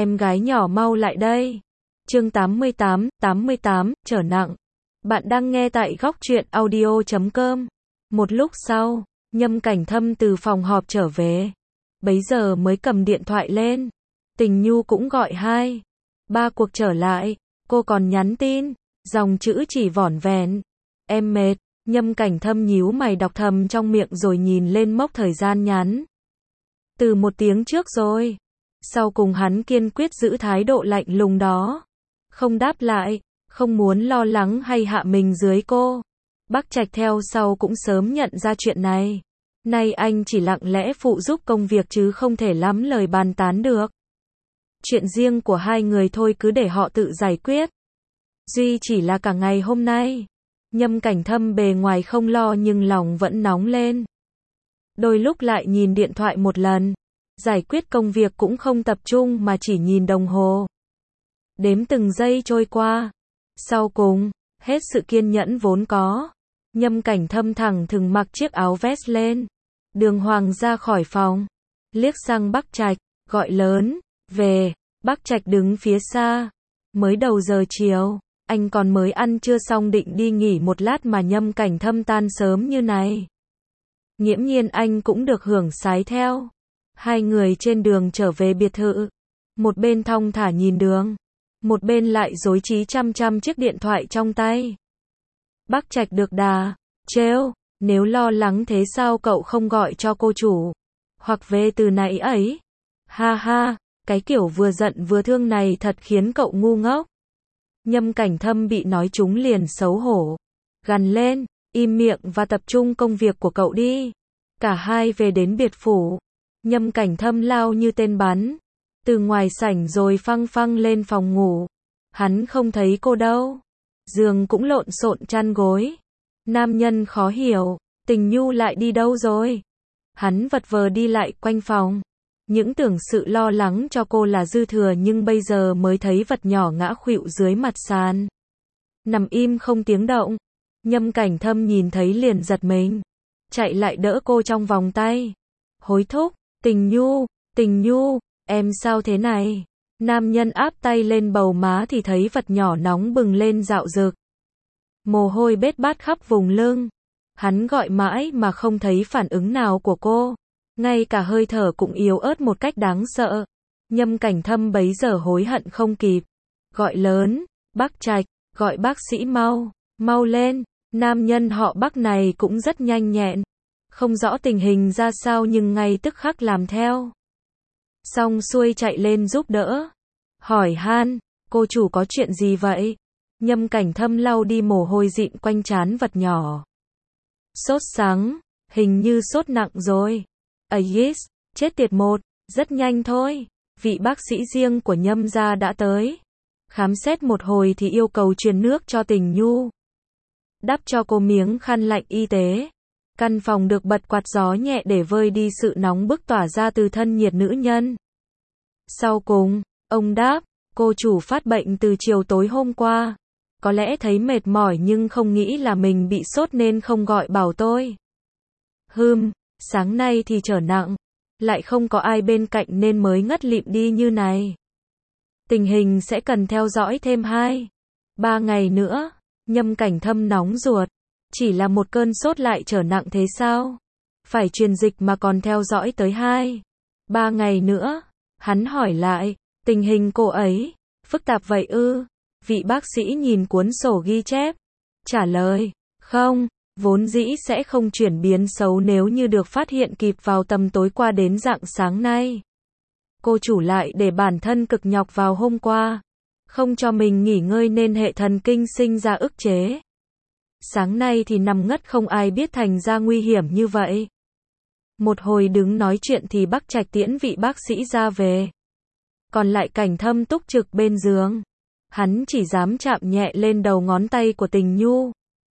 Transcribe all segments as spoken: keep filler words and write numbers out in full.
em gái nhỏ mau lại đây. Chương tám mươi tám, tám mươi tám, trở nặng. Bạn đang nghe tại góc truyện audio chấm com. Một lúc sau, Nhâm Cảnh Thâm từ phòng họp trở về. Bấy giờ mới cầm điện thoại lên. Tình Nhu cũng gọi hai, ba cuộc trở lại. Cô còn nhắn tin, dòng chữ chỉ vỏn vẹn. Em mệt. Nhâm Cảnh Thâm nhíu mày đọc thầm trong miệng rồi nhìn lên mốc thời gian nhắn. Từ một tiếng trước rồi. Sau cùng hắn kiên quyết giữ thái độ lạnh lùng đó. Không đáp lại, không muốn lo lắng hay hạ mình dưới cô. Bác Trạch theo sau cũng sớm nhận ra chuyện này. Nay anh chỉ lặng lẽ phụ giúp công việc chứ không thể lắm lời bàn tán được. Chuyện riêng của hai người thôi cứ để họ tự giải quyết. Duy chỉ là cả ngày hôm nay, Nhâm Cảnh Thâm bề ngoài không lo nhưng lòng vẫn nóng lên. Đôi lúc lại nhìn điện thoại một lần. Giải quyết công việc cũng không tập trung mà chỉ nhìn đồng hồ. Đếm từng giây trôi qua. Sau cùng, hết sự kiên nhẫn vốn có. Nhâm Cảnh Thâm thẳng thừng mặc chiếc áo vest lên. Đường hoàng ra khỏi phòng. Liếc sang Bác Trạch, gọi lớn, về. Bác Trạch đứng phía xa. Mới đầu giờ chiều, anh còn mới ăn trưa xong định đi nghỉ một lát mà Nhâm Cảnh Thâm tan sớm như này. Nghiễm nhiên anh cũng được hưởng sái theo. Hai người trên đường trở về biệt thự. Một bên thong thả nhìn đường. Một bên lại rối trí chăm chăm chiếc điện thoại trong tay. Bác Trạch được đà, trêu, nếu lo lắng thế sao cậu không gọi cho cô chủ. Hoặc về từ nãy ấy. Ha ha, cái kiểu vừa giận vừa thương này thật khiến cậu ngu ngốc. Nhâm Cảnh Thâm bị nói trúng liền xấu hổ. Gằn lên, im miệng và tập trung công việc của cậu đi. Cả hai về đến biệt phủ. Nhâm Cảnh Thâm lao như tên bắn. Từ ngoài sảnh rồi phăng phăng lên phòng ngủ. Hắn không thấy cô đâu. Giường cũng lộn xộn chăn gối. Nam nhân khó hiểu. Tình Nhu lại đi đâu rồi? Hắn vật vờ đi lại quanh phòng. Những tưởng sự lo lắng cho cô là dư thừa nhưng bây giờ mới thấy vật nhỏ ngã khuỵu dưới mặt sàn. Nằm im không tiếng động. Nhâm Cảnh Thâm nhìn thấy liền giật mình. Chạy lại đỡ cô trong vòng tay. Hối thúc, Tình Nhu, Tình Nhu, em sao thế này? Nam nhân áp tay lên bầu má thì thấy vật nhỏ nóng bừng lên dạo dực. Mồ hôi bết bát khắp vùng lưng. Hắn gọi mãi mà không thấy phản ứng nào của cô. Ngay cả hơi thở cũng yếu ớt một cách đáng sợ. Nhâm Cảnh Thâm bấy giờ hối hận không kịp. Gọi lớn, Bác Trạch, gọi bác sĩ mau, mau lên. Nam nhân họ Bác này cũng rất nhanh nhẹn. Không rõ tình hình ra sao nhưng ngay tức khắc làm theo. Xong xuôi chạy lên giúp đỡ. Hỏi han, cô chủ có chuyện gì vậy? Nhâm Cảnh Thâm lau đi mồ hôi dịn quanh trán vật nhỏ. Sốt sắng, hình như sốt nặng rồi. Aegis, chết tiệt một, rất nhanh thôi. Vị bác sĩ riêng của Nhâm gia đã tới. Khám xét một hồi thì yêu cầu truyền nước cho Tình Nhu. Đắp cho cô miếng khăn lạnh y tế. Căn phòng được bật quạt gió nhẹ để vơi đi sự nóng bức tỏa ra từ thân nhiệt nữ nhân. Sau cùng, ông đáp, cô chủ phát bệnh từ chiều tối hôm qua. Có lẽ thấy mệt mỏi nhưng không nghĩ là mình bị sốt nên không gọi bảo tôi. Hừm, sáng nay thì trở nặng. Lại không có ai bên cạnh nên mới ngất lịm đi như này. Tình hình sẽ cần theo dõi thêm hai, ba ngày nữa. Nhâm Cảnh Thâm nóng ruột. Chỉ là một cơn sốt lại trở nặng thế sao? Phải truyền dịch mà còn theo dõi tới hai, ba ngày nữa. Hắn hỏi lại, tình hình cô ấy, phức tạp vậy ư? Vị bác sĩ nhìn cuốn sổ ghi chép. Trả lời, không, vốn dĩ sẽ không chuyển biến xấu nếu như được phát hiện kịp vào tầm tối qua đến rạng sáng nay. Cô chủ lại để bản thân cực nhọc vào hôm qua. Không cho mình nghỉ ngơi nên hệ thần kinh sinh ra ức chế. Sáng nay thì nằm ngất không ai biết thành ra nguy hiểm như vậy. Một hồi đứng nói chuyện thì Bác Trạch tiễn vị bác sĩ ra về. Còn lại Cảnh Thâm túc trực bên giường. Hắn chỉ dám chạm nhẹ lên đầu ngón tay của Tình Nhu.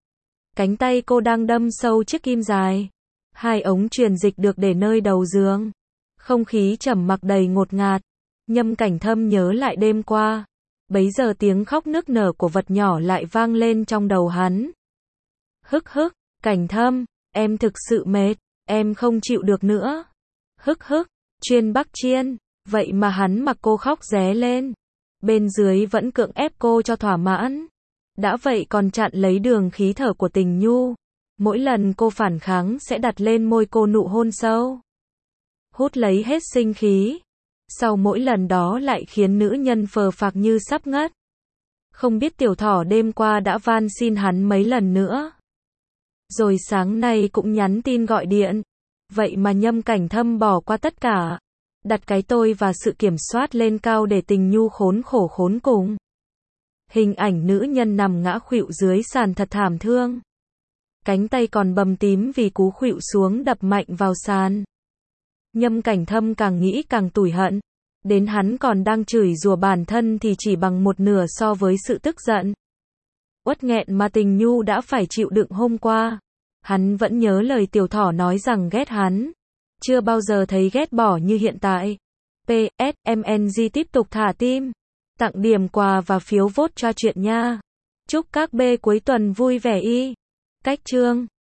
Cánh tay cô đang đâm sâu chiếc kim dài. Hai ống truyền dịch được để nơi đầu giường. Không khí trầm mặc đầy ngột ngạt. Nhâm Cảnh Thâm nhớ lại đêm qua. Bấy giờ tiếng khóc nức nở của vật nhỏ lại vang lên trong đầu hắn. Hức hức, Cảnh Thâm, em thực sự mệt, em không chịu được nữa. Hức hức, Chuyên Bắc Chiên, Vậy mà hắn mặc cô khóc ré lên. Bên dưới vẫn cưỡng ép cô cho thỏa mãn. Đã vậy còn chặn lấy đường khí thở của Tình Nhu. Mỗi lần cô phản kháng sẽ đặt lên môi cô nụ hôn sâu. Hút lấy hết sinh khí. Sau mỗi lần đó lại khiến nữ nhân phờ phạc như sắp ngất. Không biết tiểu thỏ đêm qua đã van xin hắn mấy lần nữa. Rồi sáng nay cũng nhắn tin gọi điện. Vậy mà Nhâm Cảnh Thâm bỏ qua tất cả. Đặt cái tôi và sự kiểm soát lên cao để Tình Nhu khốn khổ khốn cùng. Hình ảnh nữ nhân nằm ngã khuỵu dưới sàn thật thảm thương. Cánh tay còn bầm tím vì cú khuỵu xuống đập mạnh vào sàn. Nhâm Cảnh Thâm càng nghĩ càng tủi hận. Đến hắn còn đang chửi rủa bản thân thì chỉ bằng một nửa so với sự tức giận. Uất nghẹn mà Tình Nhu đã phải chịu đựng hôm qua. Hắn vẫn nhớ lời tiểu thỏ nói rằng ghét hắn. Chưa bao giờ thấy ghét bỏ như hiện tại. pê ét em en giê tiếp tục thả tim. Tặng điểm quà và phiếu vote cho chuyện nha. Chúc các bê cuối tuần vui vẻ y. Cách chương